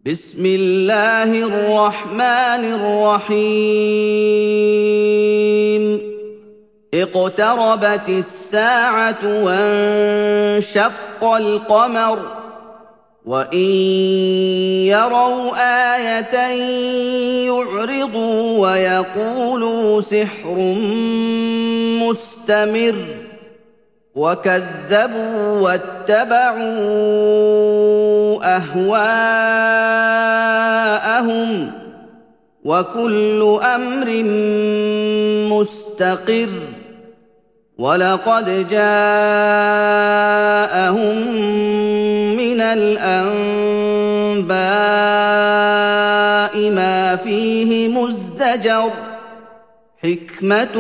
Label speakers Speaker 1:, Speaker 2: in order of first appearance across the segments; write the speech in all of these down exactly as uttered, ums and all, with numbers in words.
Speaker 1: بسم الله الرحمن الرحيم اقتربت الساعة وانشق القمر وإن يروا آية يعرضوا ويقولوا سحر مستمر وكذبوا واتبعوا أهواءهم وكل أمر مستقر ولقد جاءهم من الأنباء ما فيه مزدجر حكمة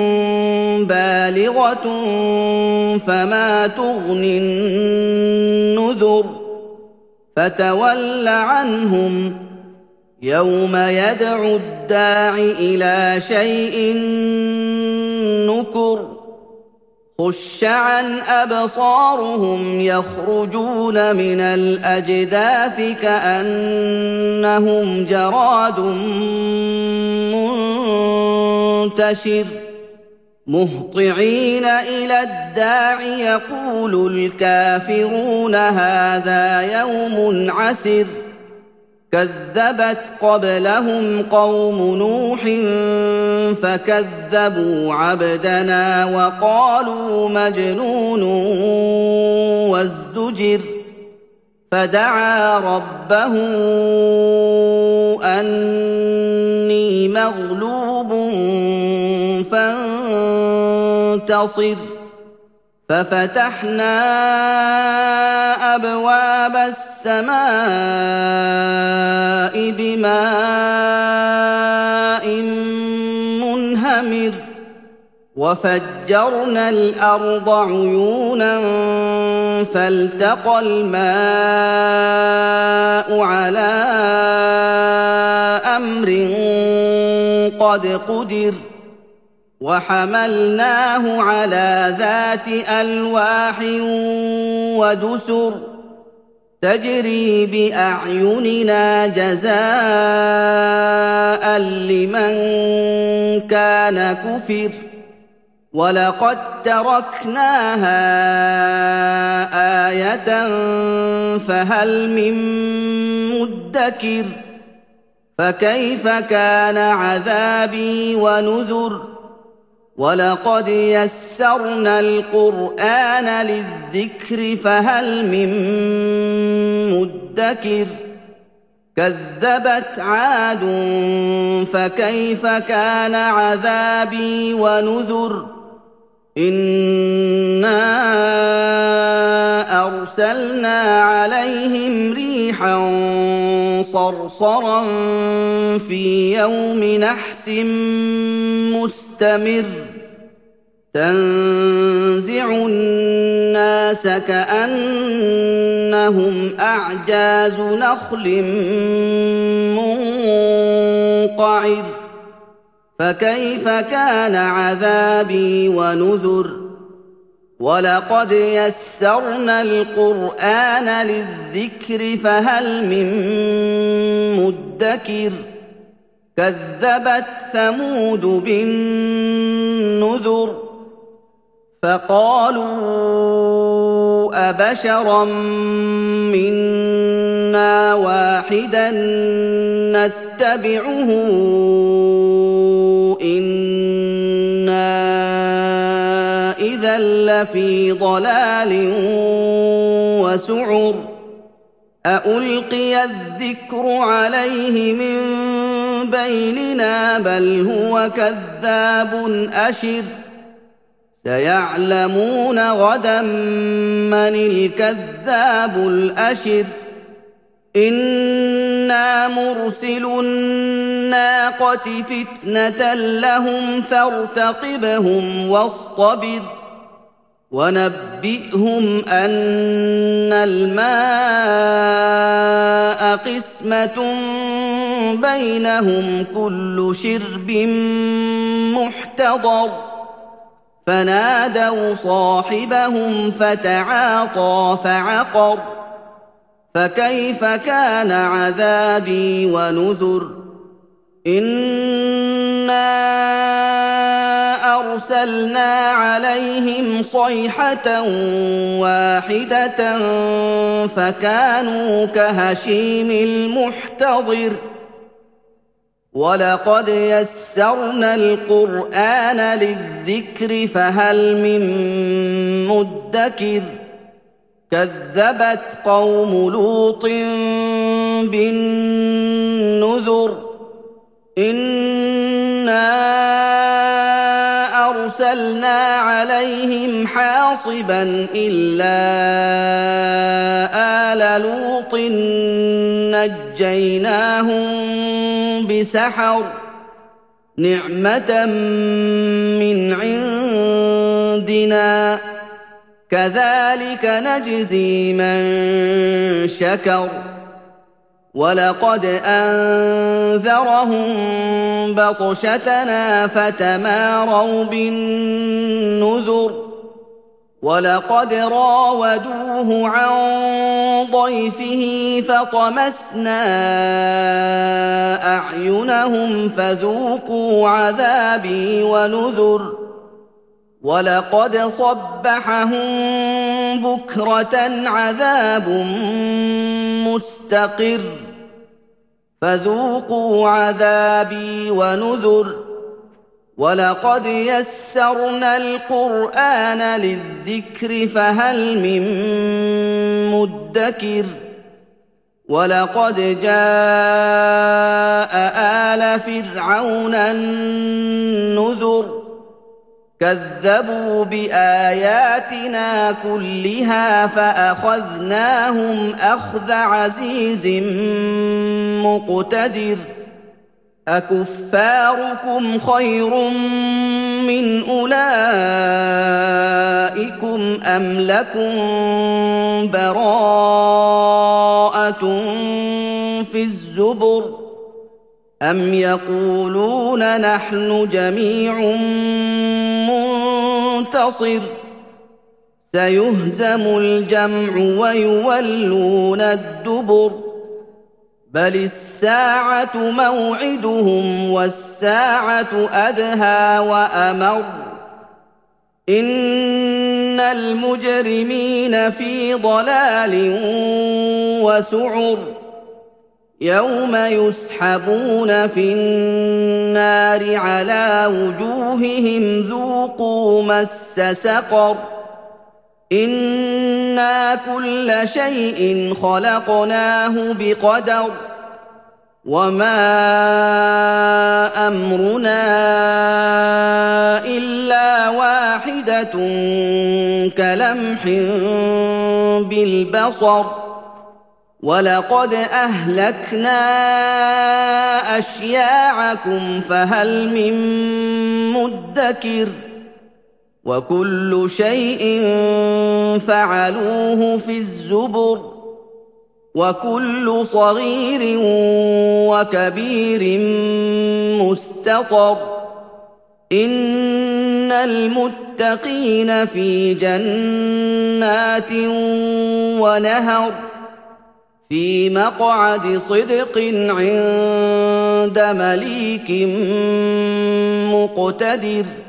Speaker 1: بالغة فما تغني النذر فتول عنهم يوم يدعو الداع إلى شيء نكر خش عن أبصارهم يخرجون من الأجداث كأنهم جراد منتشر مهطعين إلى الداع يقول الكافرون هذا يوم عسر كذبت قبلهم قوم نوح فكذبوا عبدنا وقالوا مجنون وازدجر فدعا ربه أني مغلوب فانتصر ففتحنا أبواب السماء بماء منهمر وفجرنا الأرض عيونا فالتقى الماء على أمر قد قدر وحملناه على ذات ألواح ودسر تجري بأعيننا جزاء لمن كان كفر ولقد تركناها آية فهل من مدكر فكيف كان عذابي ونذر ولقد يسرنا القرآن للذكر فهل من مدكر كذبت عاد فكيف كان عذابي ونذر إنا أرسلنا عليهم ريحا صرصرا في يوم نحس مستمر تنزع الناس كأنهم أعجاز نخل منقعر فكيف كان عذابي ونذر ولقد يسرنا القرآن للذكر فهل من مدكر كذبت ثمود بالنذر فقالوا أبشرا منا واحدا نتبعه إنا إذا لفي ضلال وسعر أألقي الذكر عليه من بيننا بل هو كذاب أشر سيعلمون غدا من الكذاب الأشر إنا مرسل الناقة فتنة لهم فارتقبهم واصطبر ونبئهم أن الماء قسمة بينهم كل شرب محتضر فنادوا صاحبهم فتعاطى فعقر فكيف كان عذابي ونذر إنا أرسلنا عليهم صيحة واحدة فكانوا كهشيم المحتضر ولقد يسرنا القرآن للذكر فهل من مدكر كذبت قوم لوط بالنذر إنا أرسلنا عليهم حاصبا إلا آل لوط نجيناهم بسحر نعمة من عندنا كذلك نجزي من شكر ولقد أنذرهم بطشتنا فتماروا بالنذر ولقد راودوه عن ضيفه فطمسنا أعينهم فذوقوا عذابي ونذر ولقد صبحهم بكرة عذاب مستقر فذوقوا عذابي ونذر ولقد يسرنا القرآن للذكر فهل من مدكر ولقد جاء آل فرعون النذر كذبوا بآياتنا كلها فأخذناهم أخذ عزيز مقتدر أكفاركم خير من أولئكم أم لكم براءة في الزبر أم يقولون نحن جميع منتصر سيهزم الجمع ويولون الدبر بل الساعة موعدهم والساعة أدهى وأمر إن المجرمين في ضلال وسعر يوم يسحبون في النار على وجوههم ذوقوا مس سقر إنا كل شيء خلقناه بقدر وما أمرنا إلا واحدة كلمح بالبصر ولقد أهلكنا أشياعكم فهل من مدكر وكل شيء فعلوه في الزبر وكل صغير وكبير مستطر إن المتقين في جنات ونهر في مقعد صدق عند مليك مقتدر